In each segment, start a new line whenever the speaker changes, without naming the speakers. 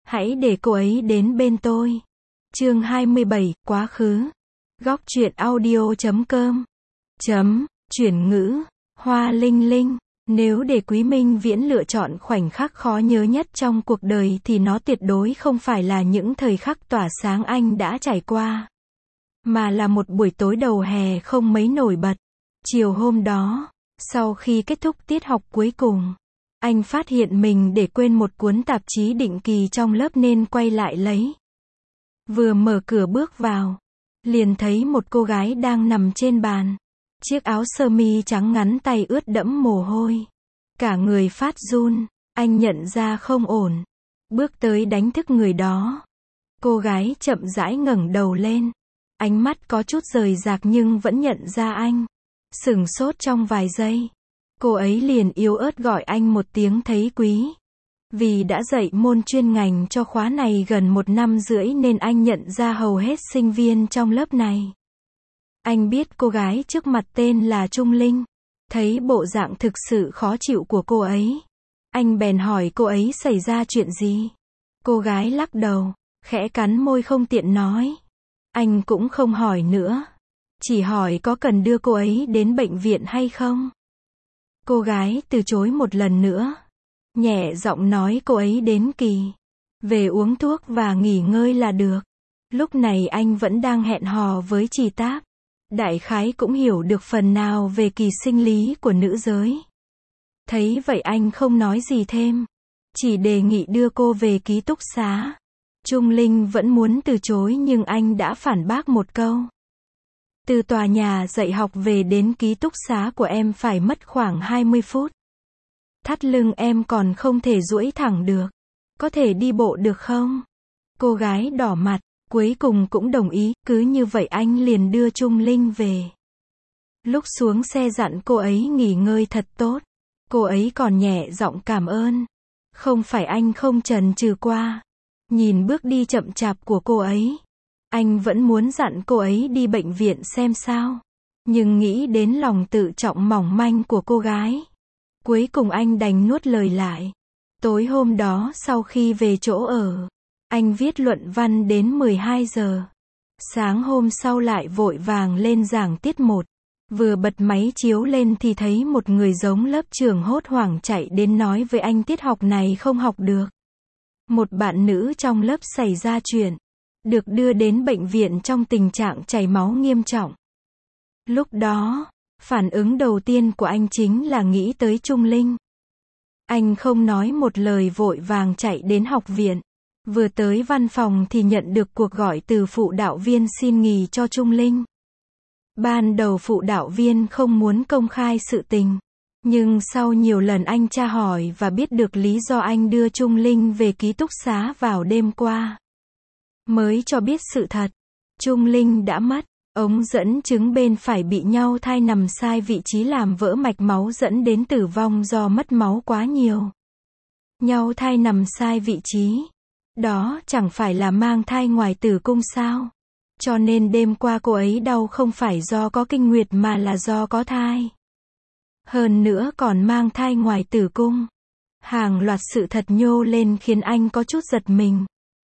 Hãy để cô ấy đến bên tôi. Chương 27, quá khứ. Góc truyện audio.com. Chuyển ngữ. Hoa Linh Linh. Nếu để Quý Minh Viễn lựa chọn khoảnh khắc khó nhớ nhất trong cuộc đời thì nó tuyệt đối không phải là những thời khắc tỏa sáng anh đã trải qua, mà là một buổi tối đầu hè không mấy nổi bật. Chiều hôm đó, sau khi kết thúc tiết học cuối cùng, anh phát hiện mình để quên một cuốn tạp chí định kỳ trong lớp nên quay lại lấy. Vừa mở cửa bước vào, liền thấy một cô gái đang nằm trên bàn. Chiếc áo sơ mi trắng ngắn tay ướt đẫm mồ hôi. Cả người phát run, anh nhận ra không ổn. Bước tới đánh thức người đó. Cô gái chậm rãi ngẩng đầu lên. Ánh mắt có chút rời rạc nhưng vẫn nhận ra anh. Sửng sốt trong vài giây. Cô ấy liền yếu ớt gọi anh một tiếng thấy quý. Vì đã dạy môn chuyên ngành cho khóa này gần 1 năm rưỡi nên anh nhận ra hầu hết sinh viên trong lớp này. Anh biết cô gái trước mặt tên là Trung Linh. Thấy bộ dạng thực sự khó chịu của cô ấy, anh bèn hỏi cô ấy xảy ra chuyện gì. Cô gái lắc đầu, khẽ cắn môi không tiện nói. Anh cũng không hỏi nữa, chỉ hỏi có cần đưa cô ấy đến bệnh viện hay không. Cô gái từ chối một lần nữa, nhẹ giọng nói cô ấy đến kỳ về uống thuốc và nghỉ ngơi là được. Lúc này anh vẫn đang hẹn hò với Trì Táp. Đại khái cũng hiểu được phần nào về kỳ sinh lý của nữ giới. Thấy vậy anh không nói gì thêm, chỉ đề nghị đưa cô về ký túc xá. Trung Linh vẫn muốn từ chối nhưng anh đã phản bác một câu. Từ tòa nhà dạy học về đến ký túc xá của em phải mất khoảng 20 phút. Thắt lưng em còn không thể duỗi thẳng được. Có thể đi bộ được không? Cô gái đỏ mặt. Cuối cùng cũng đồng ý, cứ như vậy anh liền đưa Trung Linh về. Lúc xuống xe dặn cô ấy nghỉ ngơi thật tốt. Cô ấy còn nhẹ giọng cảm ơn. Không phải anh không chần chừ qua. Nhìn bước đi chậm chạp của cô ấy, anh vẫn muốn dặn cô ấy đi bệnh viện xem sao. Nhưng nghĩ đến lòng tự trọng mỏng manh của cô gái, cuối cùng anh đành nuốt lời lại. Tối hôm đó sau khi về chỗ ở, anh viết luận văn đến 12 giờ. Sáng hôm sau lại vội vàng lên giảng tiết 1. Vừa bật máy chiếu lên thì thấy một người giống lớp trưởng hốt hoảng chạy đến nói với anh tiết học này không học được. Một bạn nữ trong lớp xảy ra chuyện, được đưa đến bệnh viện trong tình trạng chảy máu nghiêm trọng. Lúc đó, phản ứng đầu tiên của anh chính là nghĩ tới Trung Linh. Anh không nói một lời vội vàng chạy đến học viện. Vừa tới văn phòng thì nhận được cuộc gọi từ phụ đạo viên xin nghỉ cho Trung Linh. Ban đầu phụ đạo viên không muốn công khai sự tình, nhưng sau nhiều lần anh tra hỏi và biết được lý do anh đưa Trung Linh về ký túc xá vào đêm qua, mới cho biết sự thật. Trung Linh đã mất, ống dẫn chứng bên phải bị nhau thai nằm sai vị trí làm vỡ mạch máu dẫn đến tử vong do mất máu quá nhiều. Nhau thai nằm sai vị trí, đó chẳng phải là mang thai ngoài tử cung sao? Cho nên đêm qua cô ấy đau không phải do có kinh nguyệt mà là do có thai. Hơn nữa còn mang thai ngoài tử cung. Hàng loạt sự thật nhô lên khiến anh có chút giật mình.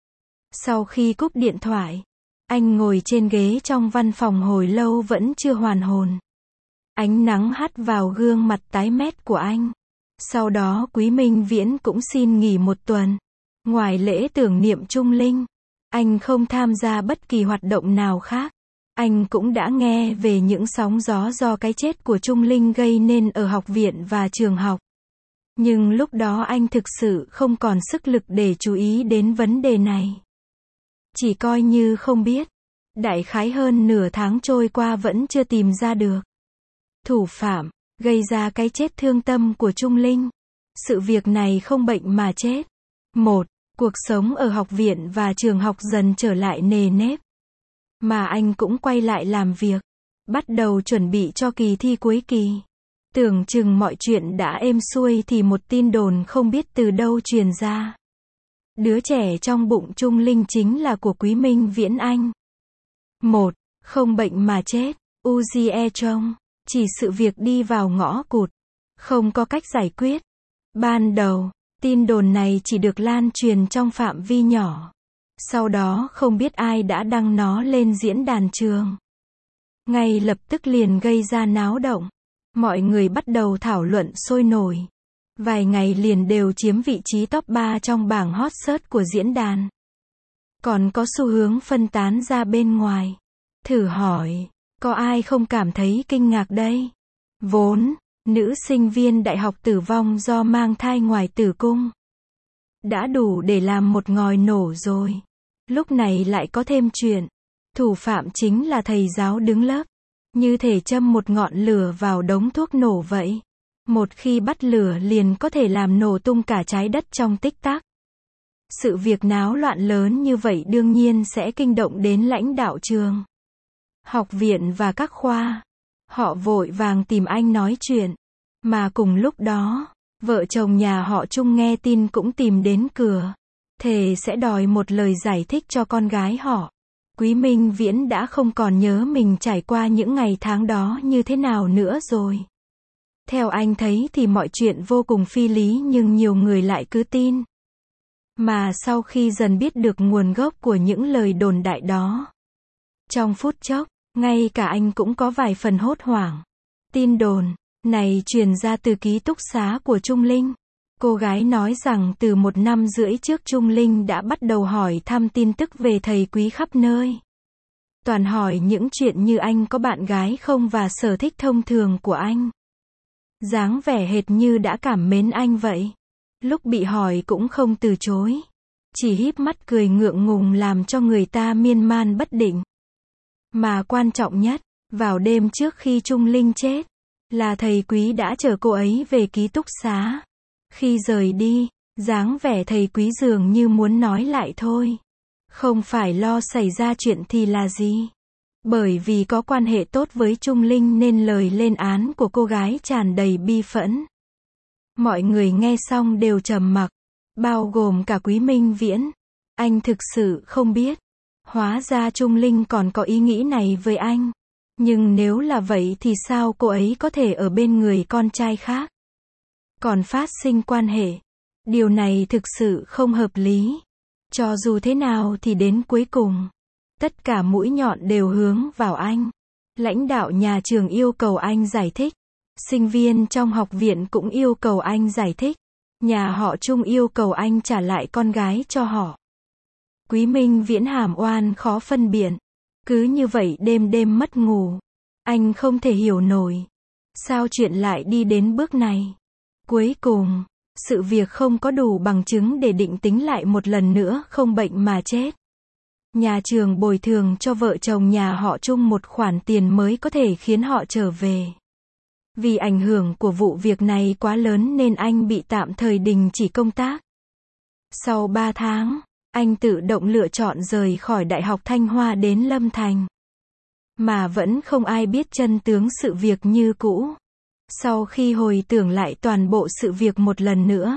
Sau khi cúp điện thoại, anh ngồi trên ghế trong văn phòng hồi lâu vẫn chưa hoàn hồn. Ánh nắng hắt vào gương mặt tái mét của anh. Sau đó Quý Minh Viễn cũng xin nghỉ 1 tuần. Ngoài lễ tưởng niệm Trung Linh, anh không tham gia bất kỳ hoạt động nào khác. Anh cũng đã nghe về những sóng gió do cái chết của Trung Linh gây nên ở học viện và trường học. Nhưng lúc đó anh thực sự không còn sức lực để chú ý đến vấn đề này. Chỉ coi như không biết. Đại khái hơn nửa tháng trôi qua vẫn chưa tìm ra được thủ phạm gây ra cái chết thương tâm của Trung Linh. Sự việc này không bệnh mà chết. 1. Cuộc sống ở học viện và trường học dần trở lại nề nếp. Mà anh cũng quay lại làm việc. Bắt đầu chuẩn bị cho kỳ thi cuối kỳ. Tưởng chừng mọi chuyện đã êm xuôi thì một tin đồn không biết từ đâu truyền ra. Đứa trẻ trong bụng Trung Linh chính là của Quý Minh Viễn anh. 1. Không bệnh mà chết. Uzie Trong. Chỉ sự việc đi vào ngõ cụt. Không có cách giải quyết. Ban đầu, Tin đồn này chỉ được lan truyền trong phạm vi nhỏ. Sau đó không biết ai đã đăng nó lên diễn đàn trường. Ngay lập tức liền gây ra náo động. Mọi người bắt đầu thảo luận sôi nổi. Vài ngày liền đều chiếm vị trí top 3 trong bảng hot search của diễn đàn. Còn có xu hướng phân tán ra bên ngoài. Thử hỏi, có ai không cảm thấy kinh ngạc đây? Vốn, nữ sinh viên đại học tử vong do mang thai ngoài tử cung. Đã đủ để làm một ngòi nổ rồi. Lúc này lại có thêm chuyện. Thủ phạm chính là thầy giáo đứng lớp. Như thể châm một ngọn lửa vào đống thuốc nổ vậy. Một khi bắt lửa liền có thể làm nổ tung cả trái đất trong tích tắc. Sự việc náo loạn lớn như vậy đương nhiên sẽ kinh động đến lãnh đạo trường, học viện và các khoa. Họ vội vàng tìm anh nói chuyện. Mà cùng lúc đó, vợ chồng nhà họ Trung nghe tin cũng tìm đến cửa. Thề sẽ đòi một lời giải thích cho con gái họ. Quý Minh Viễn đã không còn nhớ mình trải qua những ngày tháng đó như thế nào nữa rồi. Theo anh thấy thì mọi chuyện vô cùng phi lý nhưng nhiều người lại cứ tin. Mà sau khi dần biết được nguồn gốc của những lời đồn đại đó, trong phút chốc, ngay cả anh cũng có vài phần hốt hoảng. Tin đồn này truyền ra từ ký túc xá của Trung Linh. Cô gái nói rằng từ 1 năm rưỡi trước Trung Linh đã bắt đầu hỏi thăm tin tức về thầy Quý khắp nơi. Toàn hỏi những chuyện như anh có bạn gái không và sở thích thông thường của anh. Dáng vẻ hệt như đã cảm mến anh vậy. Lúc bị hỏi cũng không từ chối. Chỉ híp mắt cười ngượng ngùng làm cho người ta miên man bất định. Mà quan trọng nhất, vào đêm trước khi Trung Linh chết, là thầy Quý đã chở cô ấy về ký túc xá. Khi rời đi, dáng vẻ thầy Quý dường như muốn nói lại thôi. Không phải lo xảy ra chuyện thì là gì. Bởi vì có quan hệ tốt với Trung Linh nên lời lên án của cô gái tràn đầy bi phẫn. Mọi người nghe xong đều trầm mặc, bao gồm cả Quý Minh Viễn. Anh thực sự không biết. Hóa ra Trung Linh còn có ý nghĩ này với anh. Nhưng nếu là vậy thì sao cô ấy có thể ở bên người con trai khác? Còn phát sinh quan hệ. Điều này thực sự không hợp lý. Cho dù thế nào thì đến cuối cùng, tất cả mũi nhọn đều hướng vào anh. Lãnh đạo nhà trường yêu cầu anh giải thích. Sinh viên trong học viện cũng yêu cầu anh giải thích. Nhà họ Trung yêu cầu anh trả lại con gái cho họ. Quý Minh Viễn hàm oan khó phân biện. Cứ như vậy đêm đêm mất ngủ. Anh không thể hiểu nổi. Sao chuyện lại đi đến bước này? Cuối cùng, sự việc không có đủ bằng chứng để định tính lại một lần nữa không bệnh mà chết. Nhà trường bồi thường cho vợ chồng nhà họ Trung một khoản tiền mới có thể khiến họ trở về. Vì ảnh hưởng của vụ việc này quá lớn nên anh bị tạm thời đình chỉ công tác. Sau 3 tháng, anh tự động lựa chọn rời khỏi Đại học Thanh Hoa đến Lâm Thành. Mà vẫn không ai biết chân tướng sự việc như cũ. Sau khi hồi tưởng lại toàn bộ sự việc một lần nữa,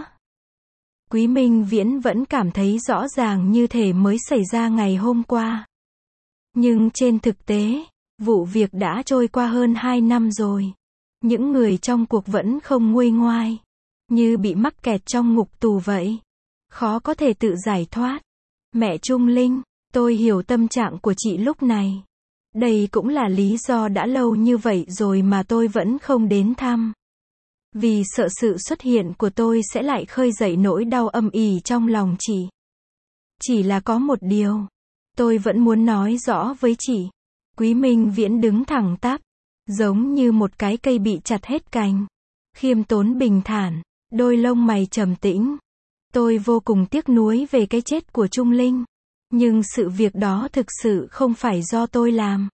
Quý Minh Viễn vẫn cảm thấy rõ ràng như thể mới xảy ra ngày hôm qua. Nhưng trên thực tế, vụ việc đã trôi qua hơn 2 năm rồi. Những người trong cuộc vẫn không nguôi ngoai. Như bị mắc kẹt trong ngục tù vậy. Khó có thể tự giải thoát. Mẹ Trung Linh, tôi hiểu tâm trạng của chị lúc này. Đây cũng là lý do đã lâu như vậy rồi mà tôi vẫn không đến thăm. Vì sợ sự xuất hiện của tôi sẽ lại khơi dậy nỗi đau âm ỉ trong lòng chị. Chỉ là có một điều, tôi vẫn muốn nói rõ với chị. Quý Minh Viễn đứng thẳng tắp, giống như một cái cây bị chặt hết cành. Khiêm tốn bình thản, đôi lông mày trầm tĩnh. Tôi vô cùng tiếc nuối về cái chết của Trung Linh. Nhưng sự việc đó thực sự không phải do tôi làm.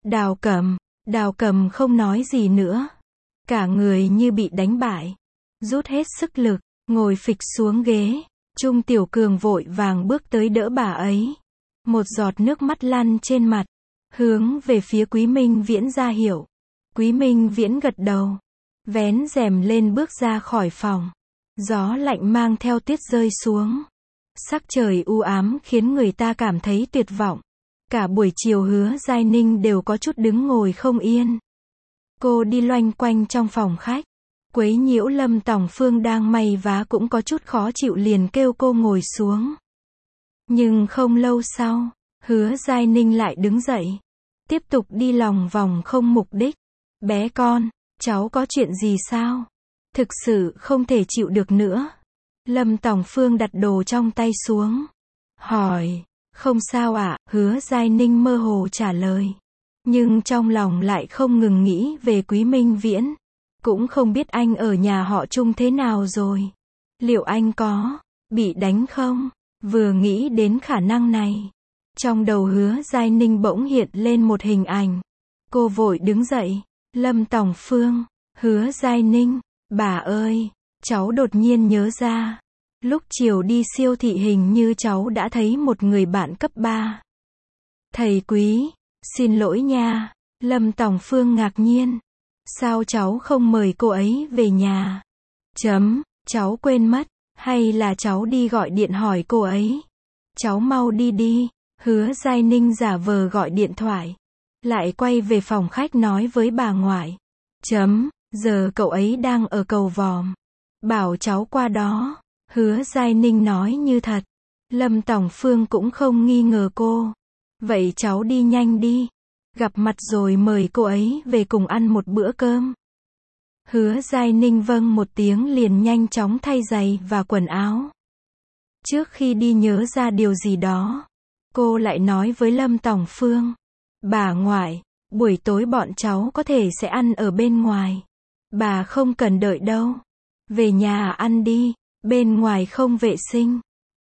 Đào Cầm không nói gì nữa. Cả người như bị đánh bại. Rút hết sức lực, ngồi phịch xuống ghế. Trung Tiểu Cường vội vàng bước tới đỡ bà ấy. Một giọt nước mắt lăn trên mặt. Hướng về phía Quý Minh Viễn ra hiệu. Quý Minh Viễn gật đầu. Vén rèm lên bước ra khỏi phòng. Gió lạnh mang theo tuyết rơi xuống. Sắc trời u ám khiến người ta cảm thấy tuyệt vọng. Cả buổi chiều Hứa Giai Ninh đều có chút đứng ngồi không yên. Cô đi loanh quanh trong phòng khách. quấy nhiễu Lâm Tòng Phương đang may vá cũng có chút khó chịu liền kêu cô ngồi xuống. Nhưng không lâu sau, Hứa Giai Ninh lại đứng dậy, tiếp tục đi lòng vòng không mục đích. Bé con, cháu có chuyện gì sao? Thực sự không thể chịu được nữa. Lâm Tòng Phương đặt đồ trong tay xuống, hỏi, không sao ạ, Hứa Giai Ninh mơ hồ trả lời. Nhưng trong lòng lại không ngừng nghĩ về Quý Minh Viễn. Cũng không biết anh ở nhà họ Trung thế nào rồi. Liệu anh có bị đánh không? Vừa nghĩ đến khả năng này, trong đầu Hứa Giai Ninh bỗng hiện lên một hình ảnh. Cô vội đứng dậy. Lâm Tòng Phương, Hứa Giai Ninh, bà ơi, cháu đột nhiên nhớ ra. Lúc chiều đi siêu thị hình như cháu đã thấy một người bạn cấp 3. Thầy Quý, xin lỗi nha. Lâm Tòng Phương ngạc nhiên. Sao cháu không mời cô ấy về nhà? Cháu quên mất, hay là cháu đi gọi điện hỏi cô ấy? Cháu mau đi đi. Hứa Giai Ninh giả vờ gọi điện thoại, lại quay về phòng khách nói với bà ngoại. Giờ cậu ấy đang ở cầu Vòm. Bảo cháu qua đó. Hứa Giai Ninh nói như thật. Lâm Tòng Phương cũng không nghi ngờ cô. Vậy cháu đi nhanh đi. Gặp mặt rồi mời cô ấy về cùng ăn một bữa cơm. Hứa Giai Ninh vâng một tiếng liền nhanh chóng thay giày và quần áo. Trước khi đi nhớ ra điều gì đó, cô lại nói với Lâm Tòng Phương. Bà ngoại, buổi tối bọn cháu có thể sẽ ăn ở bên ngoài. Bà không cần đợi đâu. Về nhà ăn đi, bên ngoài không vệ sinh.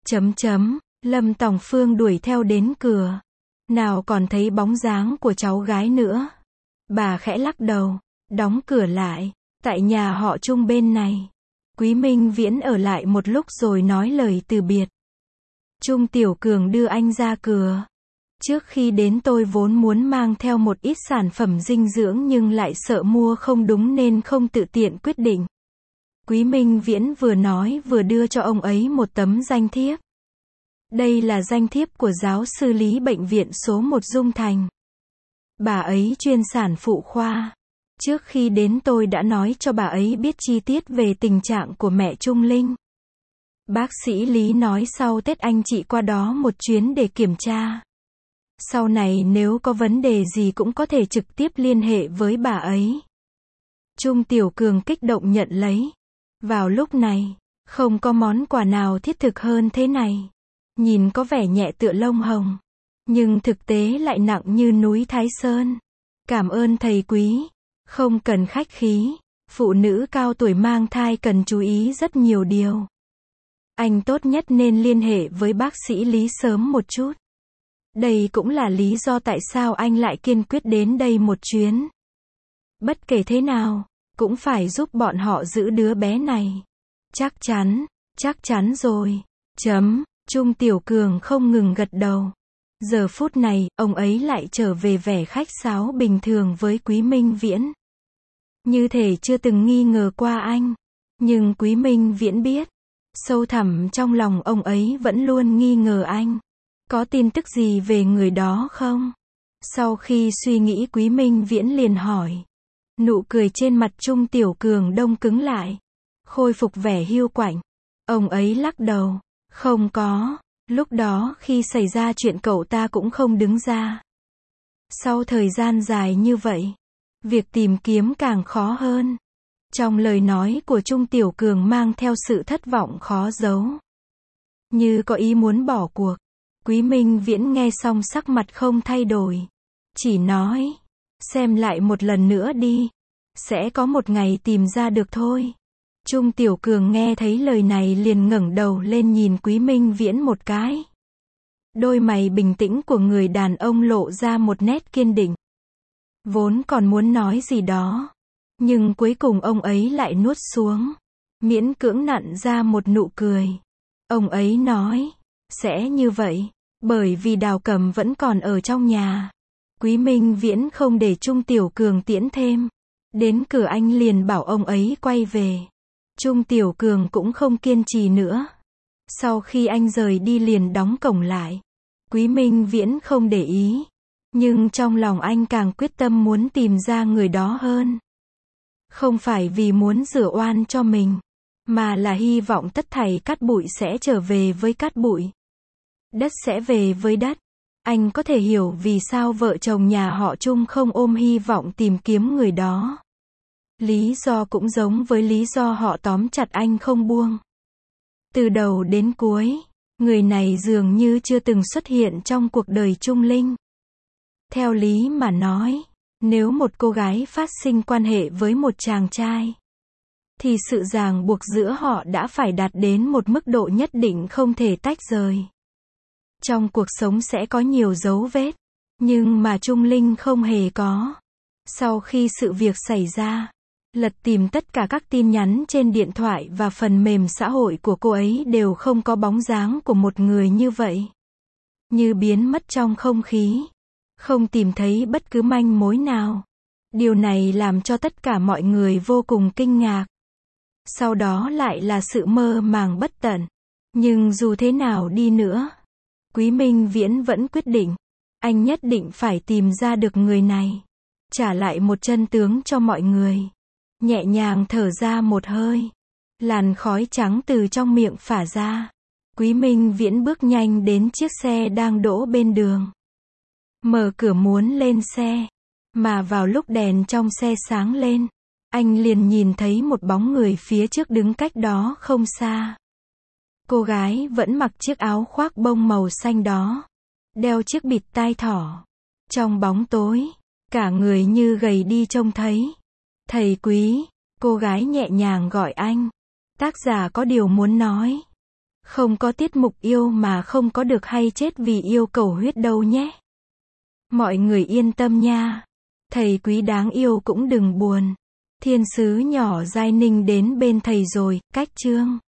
Lâm Tòng Phương đuổi theo đến cửa. Nào còn thấy bóng dáng của cháu gái nữa. Bà khẽ lắc đầu, đóng cửa lại. Tại nhà họ Trung bên này, Quý Minh Viễn ở lại một lúc rồi nói lời từ biệt. Trung Tiểu Cường đưa anh ra cửa. Trước khi đến tôi vốn muốn mang theo một ít sản phẩm dinh dưỡng nhưng lại sợ mua không đúng nên không tự tiện quyết định. Quý Minh Viễn vừa nói vừa đưa cho ông ấy một tấm danh thiếp. Đây là danh thiếp của giáo sư Lý bệnh viện số 1 Dung Thành. Bà ấy chuyên sản phụ khoa. Trước khi đến tôi đã nói cho bà ấy biết chi tiết về tình trạng của mẹ Trung Linh. Bác sĩ Lý nói sau Tết anh chị qua đó một chuyến để kiểm tra. Sau này nếu có vấn đề gì cũng có thể trực tiếp liên hệ với bà ấy. Trung Tiểu Cường kích động nhận lấy. Vào lúc này, không có món quà nào thiết thực hơn thế này. Nhìn có vẻ nhẹ tựa lông hồng, nhưng thực tế lại nặng như núi Thái Sơn. Cảm ơn thầy Quý. Không cần khách khí. Phụ nữ cao tuổi mang thai cần chú ý rất nhiều điều. Anh tốt nhất nên liên hệ với bác sĩ Lý sớm một chút. Đây cũng là lý do tại sao anh lại kiên quyết đến đây một chuyến. Bất kể thế nào, cũng phải giúp bọn họ giữ đứa bé này. Chắc chắn rồi. Trung Tiểu Cường không ngừng gật đầu. Giờ phút này, ông ấy lại trở về vẻ khách sáo bình thường với Quý Minh Viễn. Như thể chưa từng nghi ngờ qua anh. Nhưng Quý Minh Viễn biết, sâu thẳm trong lòng ông ấy vẫn luôn nghi ngờ anh. Có tin tức gì về người đó không? Sau khi suy nghĩ Quý Minh Viễn liền hỏi. Nụ cười trên mặt Trung Tiểu Cường đông cứng lại. Khôi phục vẻ hiu quạnh. Ông ấy lắc đầu. Không có. Lúc đó khi xảy ra chuyện cậu ta cũng không đứng ra. Sau thời gian dài như vậy, việc tìm kiếm càng khó hơn. Trong lời nói của Trung Tiểu Cường mang theo sự thất vọng khó giấu. Như có ý muốn bỏ cuộc. Quý Minh Viễn nghe xong sắc mặt không thay đổi. Chỉ nói, xem lại một lần nữa đi. Sẽ có một ngày tìm ra được thôi. Trung Tiểu Cường nghe thấy lời này liền ngẩng đầu lên nhìn Quý Minh Viễn một cái. Đôi mày bình tĩnh của người đàn ông lộ ra một nét kiên định. Vốn còn muốn nói gì đó, nhưng cuối cùng ông ấy lại nuốt xuống, miễn cưỡng nặn ra một nụ cười. Ông ấy nói, sẽ như vậy, bởi vì Đào Cầm vẫn còn ở trong nhà. Quý Minh Viễn không để Trung Tiểu Cường tiễn thêm. Đến cửa anh liền bảo ông ấy quay về. Trung Tiểu Cường cũng không kiên trì nữa. Sau khi anh rời đi liền đóng cổng lại. Quý Minh Viễn không để ý. Nhưng trong lòng anh càng quyết tâm muốn tìm ra người đó hơn. Không phải vì muốn rửa oan cho mình, mà là hy vọng tất thảy cát bụi sẽ trở về với cát bụi. Đất sẽ về với đất. Anh có thể hiểu vì sao vợ chồng nhà họ Trung không ôm hy vọng tìm kiếm người đó. Lý do cũng giống với lý do họ tóm chặt anh không buông. Từ đầu đến cuối, người này dường như chưa từng xuất hiện trong cuộc đời Trung Linh. Theo lý mà nói, nếu một cô gái phát sinh quan hệ với một chàng trai, thì sự ràng buộc giữa họ đã phải đạt đến một mức độ nhất định không thể tách rời. Trong cuộc sống sẽ có nhiều dấu vết, nhưng mà Trung Linh không hề có. Sau khi sự việc xảy ra, lật tìm tất cả các tin nhắn trên điện thoại và phần mềm xã hội của cô ấy đều không có bóng dáng của một người như vậy. Như biến mất trong không khí. Không tìm thấy bất cứ manh mối nào. Điều này làm cho tất cả mọi người vô cùng kinh ngạc. Sau đó lại là sự mơ màng bất tận. Nhưng dù thế nào đi nữa, Quý Minh Viễn vẫn quyết định, anh nhất định phải tìm ra được người này. Trả lại một chân tướng cho mọi người. Nhẹ nhàng thở ra một hơi. Làn khói trắng từ trong miệng phả ra. Quý Minh Viễn bước nhanh đến chiếc xe đang đỗ bên đường. Mở cửa muốn lên xe. Mà vào lúc đèn trong xe sáng lên, anh liền nhìn thấy một bóng người phía trước đứng cách đó không xa. Cô gái vẫn mặc chiếc áo khoác bông màu xanh đó. Đeo chiếc bịt tai thỏ. Trong bóng tối, cả người như gầy đi trông thấy. Thầy Quý, cô gái nhẹ nhàng gọi anh. Tác giả có điều muốn nói. Không có tiết mục yêu mà không có được hay chết vì yêu cầu huyết đâu nhé. Mọi người yên tâm nha. Thầy Quý đáng yêu cũng đừng buồn. Thiên sứ nhỏ Giai Ninh đến bên thầy rồi, cách chương.